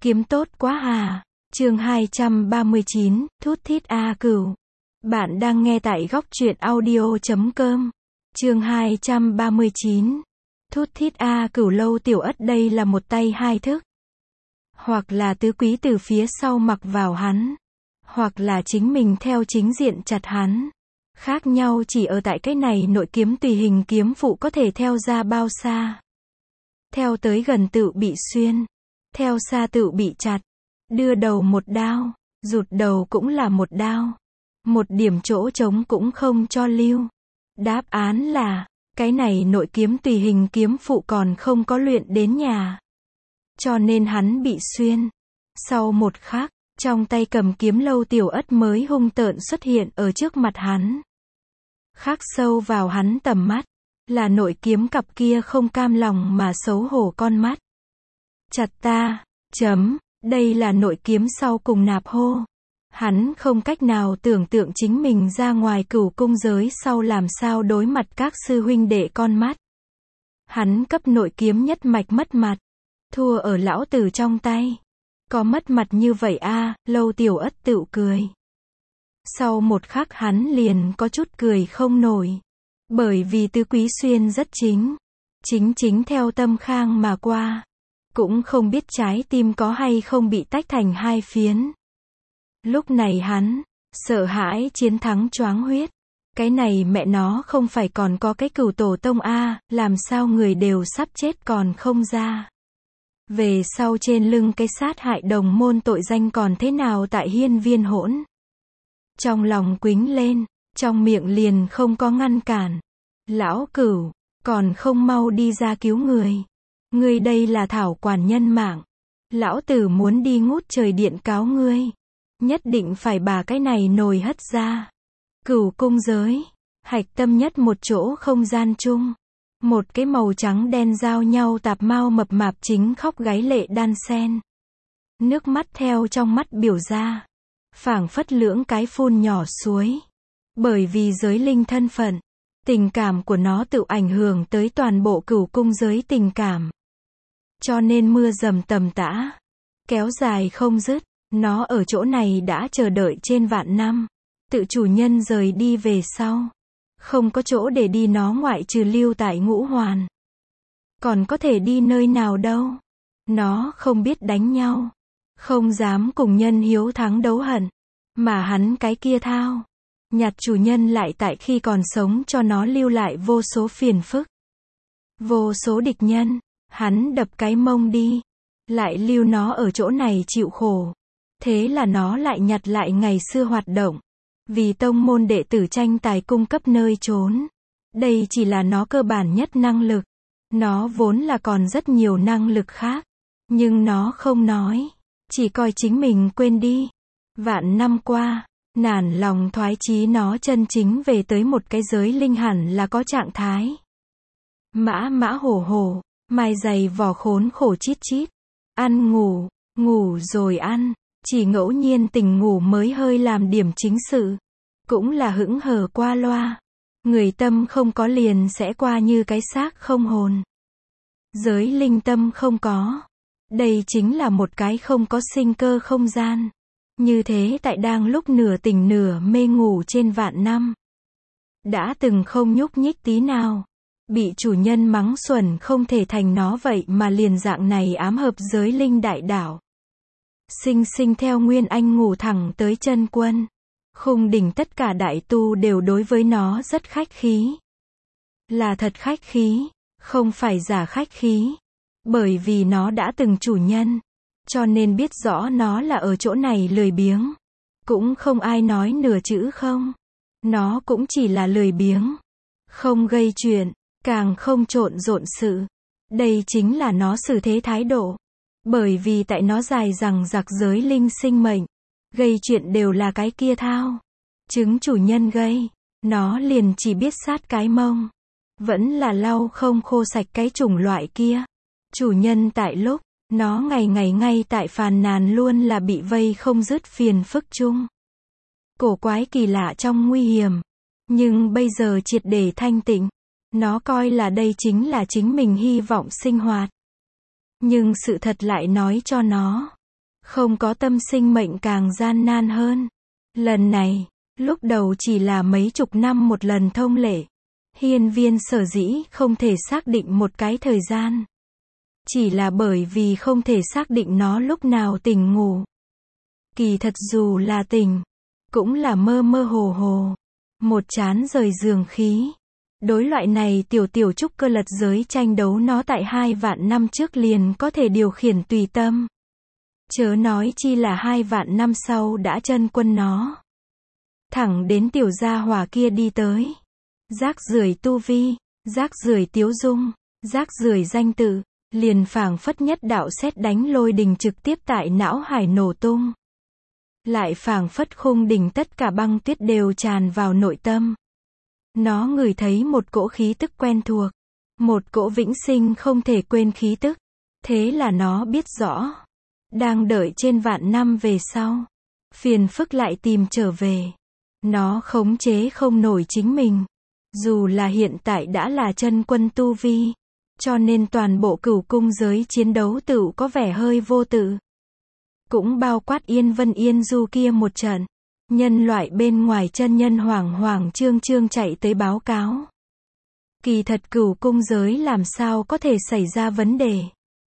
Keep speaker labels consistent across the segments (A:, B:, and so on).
A: Kiếm tốt quá à. Chương 239, Thút thít A Cửu. Bạn đang nghe tại góc truyện audio.com. Chương 239. Thút thít A Cửu. Lâu Tiểu Ất đây là một tay hai thức. Hoặc là tứ quý từ phía sau mặc vào hắn, hoặc là chính mình theo chính diện chặt hắn. Khác nhau chỉ ở tại cái này nội kiếm tùy hình kiếm phụ có thể theo ra bao xa. Theo tới gần tự bị xuyên, theo xa tự bị chặt. Đưa đầu một đao, rụt đầu cũng là một đao. Một điểm chỗ trống cũng không cho lưu. Đáp án là, cái này nội kiếm tùy hình kiếm phụ còn không có luyện đến nhà. Cho nên hắn bị xuyên. Sau một khắc, trong tay cầm kiếm Lâu Tiểu Ất mới hung tợn xuất hiện ở trước mặt hắn. Khắc sâu vào hắn tầm mắt, là nội kiếm cặp kia không cam lòng mà xấu hổ con mắt. Chặt ta, đây là nội kiếm sau cùng nạp hô. Hắn không cách nào tưởng tượng chính mình ra ngoài Cửu cung giới sau làm sao đối mặt các sư huynh đệ con mắt. Hắn cấp nội kiếm nhất mạch mất mặt. Thua ở lão tử trong tay. Có mất mặt như vậy a? Lâu Tiểu Ất tự cười. Sau một khắc hắn liền có chút cười không nổi. Bởi vì tứ quý xuyên rất chính theo tâm khang mà qua. Cũng không biết trái tim có hay không bị tách thành hai phiến. Lúc này hắn, sợ hãi chiến thắng choáng huyết. Cái này mẹ nó không phải còn có cái Cửu tổ tông a, làm sao người đều sắp chết còn không ra. Về sau trên lưng cái sát hại đồng môn tội danh còn thế nào tại hiên viên hỗn. Trong lòng quính lên, trong miệng liền không có ngăn cản. Lão Cửu, còn không mau đi ra cứu người. Ngươi đây là thảo quản nhân mạng. Lão tử muốn đi ngút trời điện cáo ngươi. Nhất định phải bà cái này nồi hất ra. Cửu cung giới, hạch tâm nhất một chỗ không gian chung. Một cái màu trắng đen giao nhau tạp mao mập mạp chính khóc gáy lệ đan sen. Nước mắt theo trong mắt biểu ra. Phảng phất lưỡng cái phun nhỏ suối. Bởi vì giới linh thân phận, tình cảm của nó tự ảnh hưởng tới toàn bộ Cửu cung giới tình cảm. Cho nên mưa dầm tầm tã, kéo dài không dứt. Nó ở chỗ này đã chờ đợi trên vạn năm. Tự chủ nhân rời đi về sau, không có chỗ để đi nó ngoại trừ lưu tại Ngũ Hoàn. Còn có thể đi nơi nào đâu. Nó không biết đánh nhau, không dám cùng nhân hiếu thắng đấu hận. Mà hắn cái kia thao, nhặt chủ nhân lại tại khi còn sống cho nó lưu lại vô số phiền phức. Vô số địch nhân, hắn đập cái mông đi. Lại lưu nó ở chỗ này chịu khổ. Thế là nó lại nhặt lại ngày xưa hoạt động. Vì tông môn đệ tử tranh tài cung cấp nơi trốn. Đây chỉ là nó cơ bản nhất năng lực. Nó vốn là còn rất nhiều năng lực khác. Nhưng nó không nói. Chỉ coi chính mình quên đi. Vạn năm qua, nản lòng thoái chí nó chân chính về tới một cái giới linh hẳn là có trạng thái. Mã hổ, mai dày vò khốn khổ chít chít. Ăn ngủ rồi ăn. Chỉ ngẫu nhiên tỉnh ngủ mới hơi làm điểm chính sự. Cũng là hững hờ qua loa. Người tâm không có liền sẽ qua như cái xác không hồn. Giới linh tâm không có. Đây chính là một cái không có sinh cơ không gian. Như thế tại đang lúc nửa tỉnh nửa mê ngủ trên vạn năm. Đã từng không nhúc nhích tí nào. Bị chủ nhân mắng xuẩn không thể thành nó vậy mà liền dạng này ám hợp giới linh đại đảo. Sinh theo Nguyên Anh ngủ thẳng tới chân quân. Khung đỉnh tất cả đại tu đều đối với nó rất khách khí. Là thật khách khí, không phải giả khách khí. Bởi vì nó đã từng chủ nhân. Cho nên biết rõ nó là ở chỗ này lười biếng. Cũng không ai nói nửa chữ không. Nó cũng chỉ là lười biếng. Không gây chuyện, càng không trộn rộn sự. Đây chính là nó xử thế thái độ. Bởi vì tại nó dài rằng giặc giới linh sinh mệnh. Gây chuyện đều là cái kia thao. Chứng chủ nhân gây. Nó liền chỉ biết sát cái mông. Vẫn là lau không khô sạch cái chủng loại kia. Chủ nhân tại lúc, nó ngày ngay tại phàn nàn luôn là bị vây không dứt phiền phức chung. Cổ quái kỳ lạ trong nguy hiểm. Nhưng bây giờ triệt để thanh tịnh. Nó coi là đây chính là chính mình hy vọng sinh hoạt. Nhưng sự thật lại nói cho nó, Không có tâm sinh mệnh càng gian nan hơn. Lần này, lúc đầu chỉ là mấy chục năm một lần thông lệ. Hiên viên sở dĩ không thể xác định một cái thời gian. Chỉ là bởi vì không thể xác định nó lúc nào tỉnh ngủ. Kỳ thật dù là tỉnh, cũng là mơ mơ hồ hồ. Một chán rời giường khí. Đối loại này tiểu trúc cơ lật giới tranh đấu nó tại 2 vạn năm trước liền có thể điều khiển tùy tâm. Chớ nói chi là 2 vạn năm sau đã chân quân nó. Thẳng đến tiểu gia hỏa kia đi tới. Rác rưởi tu vi, rác rưởi tiếu dung, rác rưởi danh tự, liền phảng phất nhất đạo sét đánh lôi đình trực tiếp tại não hải nổ tung. Lại phảng phất khung đỉnh tất cả băng tuyết đều tràn vào nội tâm. Nó ngửi thấy một cỗ khí tức quen thuộc, một cỗ vĩnh sinh không thể quên khí tức. Thế là nó biết rõ, đang đợi trên vạn năm về sau, phiền phức lại tìm trở về. Nó khống chế không nổi chính mình. Dù là hiện tại đã là chân quân tu vi, cho nên toàn bộ cửu cung giới chiến đấu tựu có vẻ hơi vô tự. Cũng bao quát Yên Vân Yên Du kia một trận. Nhân loại bên ngoài chân nhân hoảng trương chạy tới báo cáo. Kỳ thật cửu cung giới làm sao có thể xảy ra vấn đề.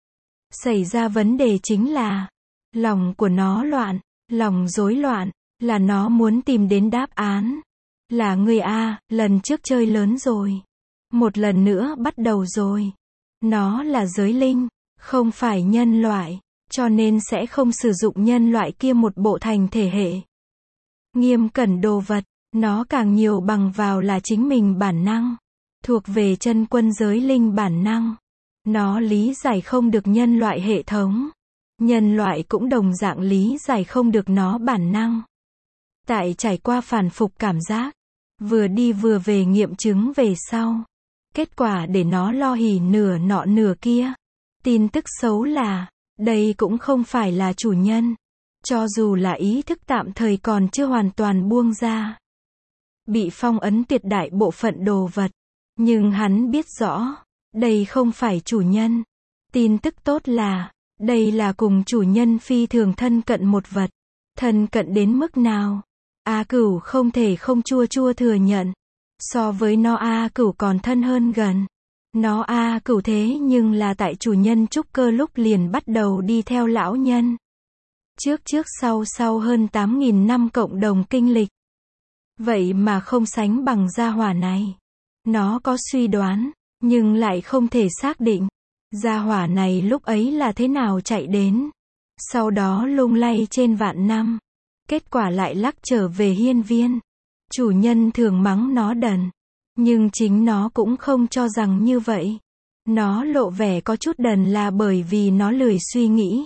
A: Xảy ra vấn đề chính là, lòng của nó loạn, lòng rối loạn, là nó muốn tìm đến đáp án. Là người A, lần trước chơi lớn rồi. Một lần nữa bắt đầu rồi. Nó là giới linh, không phải nhân loại, cho nên sẽ không sử dụng nhân loại kia một bộ thành thể hệ. Nghiêm cẩn đồ vật, nó càng nhiều bằng vào là chính mình bản năng. Thuộc về chân quân giới linh bản năng. Nó lý giải không được nhân loại hệ thống. Nhân loại cũng đồng dạng lý giải không được nó bản năng. Tại trải qua phản phục cảm giác, vừa đi vừa về nghiệm chứng về sau. Kết quả để nó lo hỉ nửa nọ nửa kia. Tin tức xấu là, đây cũng không phải là chủ nhân. Cho dù là ý thức tạm thời còn chưa hoàn toàn buông ra. Bị phong ấn tuyệt đại bộ phận đồ vật. Nhưng hắn biết rõ, đây không phải chủ nhân. Tin tức tốt là, đây là cùng chủ nhân phi thường thân cận một vật. Thân cận đến mức nào? A Cửu không thể không chua thừa nhận. So với nó A Cửu còn thân hơn gần. Nó A Cửu thế nhưng là tại chủ nhân trúc cơ lúc liền bắt đầu đi theo lão nhân. Trước sau hơn 8.000 năm cộng đồng kinh lịch. Vậy mà không sánh bằng gia hỏa này. Nó có suy đoán, nhưng lại không thể xác định. Gia hỏa này lúc ấy là thế nào chạy đến. Sau đó lung lay trên vạn năm. Kết quả lại lắc trở về hiên viên. Chủ nhân thường mắng nó đần. Nhưng chính nó cũng không cho rằng như vậy. Nó lộ vẻ có chút đần là bởi vì nó lười suy nghĩ.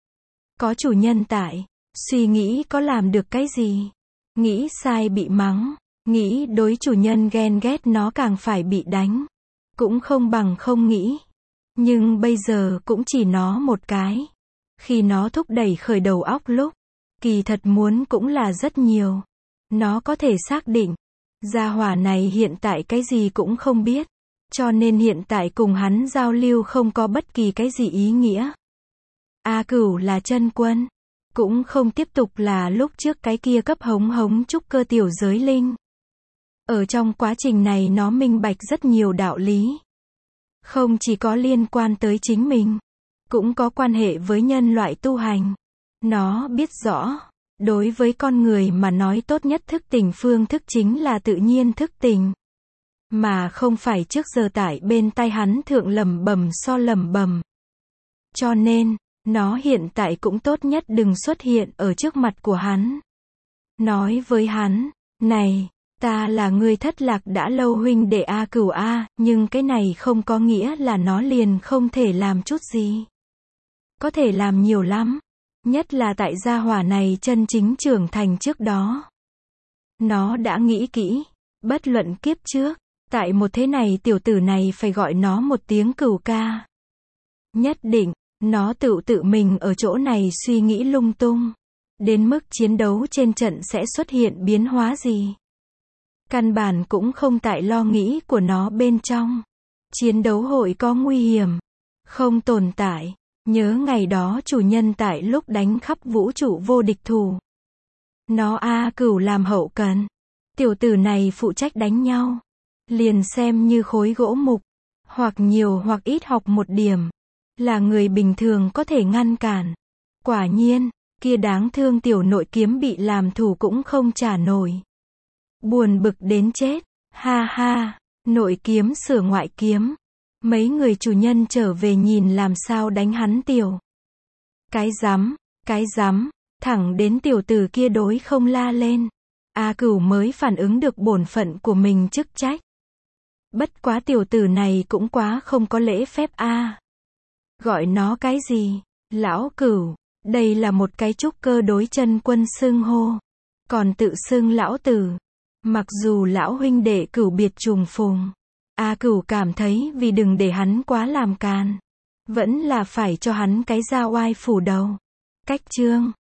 A: Có chủ nhân tại, suy nghĩ có làm được cái gì? Nghĩ sai bị mắng, nghĩ đối chủ nhân ghen ghét nó càng phải bị đánh. Cũng không bằng không nghĩ. Nhưng bây giờ cũng chỉ nó một cái. Khi nó thúc đẩy khởi đầu óc lúc, kỳ thật muốn cũng là rất nhiều. Nó có thể xác định, gia hỏa này hiện tại cái gì cũng không biết. Cho nên hiện tại cùng hắn giao lưu không có bất kỳ cái gì ý nghĩa. A Cửu là chân quân, cũng không tiếp tục là lúc trước cái kia cấp hống trúc cơ tiểu giới linh. Ở trong quá trình này nó minh bạch rất nhiều đạo lý. Không chỉ có liên quan tới chính mình, cũng có quan hệ với nhân loại tu hành. Nó biết rõ, đối với con người mà nói tốt nhất thức tỉnh phương thức chính là tự nhiên thức tỉnh. Mà không phải trước giờ tại bên tai hắn thượng lẩm bẩm. Cho nên, nó hiện tại cũng tốt nhất đừng xuất hiện ở trước mặt của hắn. Nói với hắn, này, ta là người thất lạc đã lâu huynh đệ A Cửu A, nhưng cái này không có nghĩa là nó liền không thể làm chút gì. Có thể làm nhiều lắm. Nhất là tại gia hỏa này chân chính trưởng thành trước đó. Nó đã nghĩ kỹ, bất luận kiếp trước, tại một thế này tiểu tử này phải gọi nó một tiếng Cửu ca. Nhất định, nó tự mình ở chỗ này suy nghĩ lung tung. Đến mức chiến đấu trên trận sẽ xuất hiện biến hóa gì. Căn bản cũng không tại lo nghĩ của nó bên trong. Chiến đấu hội có nguy hiểm, không tồn tại. Nhớ ngày đó chủ nhân tại lúc đánh khắp vũ trụ vô địch thủ. Nó A Cửu làm hậu cần. Tiểu tử này phụ trách đánh nhau. Liền xem như khối gỗ mục. Hoặc nhiều hoặc ít học một điểm. Là người bình thường có thể ngăn cản. Quả nhiên, kia đáng thương tiểu nội kiếm bị làm thủ cũng không trả nổi. Buồn bực đến chết. Ha ha, nội kiếm sửa ngoại kiếm. Mấy người chủ nhân trở về nhìn làm sao đánh hắn tiểu. Cái rắm, thẳng đến tiểu tử kia đối không la lên. A Cửu mới phản ứng được bổn phận của mình chức trách. Bất quá tiểu tử này cũng quá không có lễ phép a. Gọi nó cái gì? Lão Cửu, đây là một cái trúc cơ đối chân quân xưng hô. Còn tự xưng lão tử. Mặc dù lão huynh đệ Cửu biệt trùng phùng. A Cửu cảm thấy vì đừng để hắn quá làm càn. Vẫn là phải cho hắn cái ra oai phủ đầu. Cách chương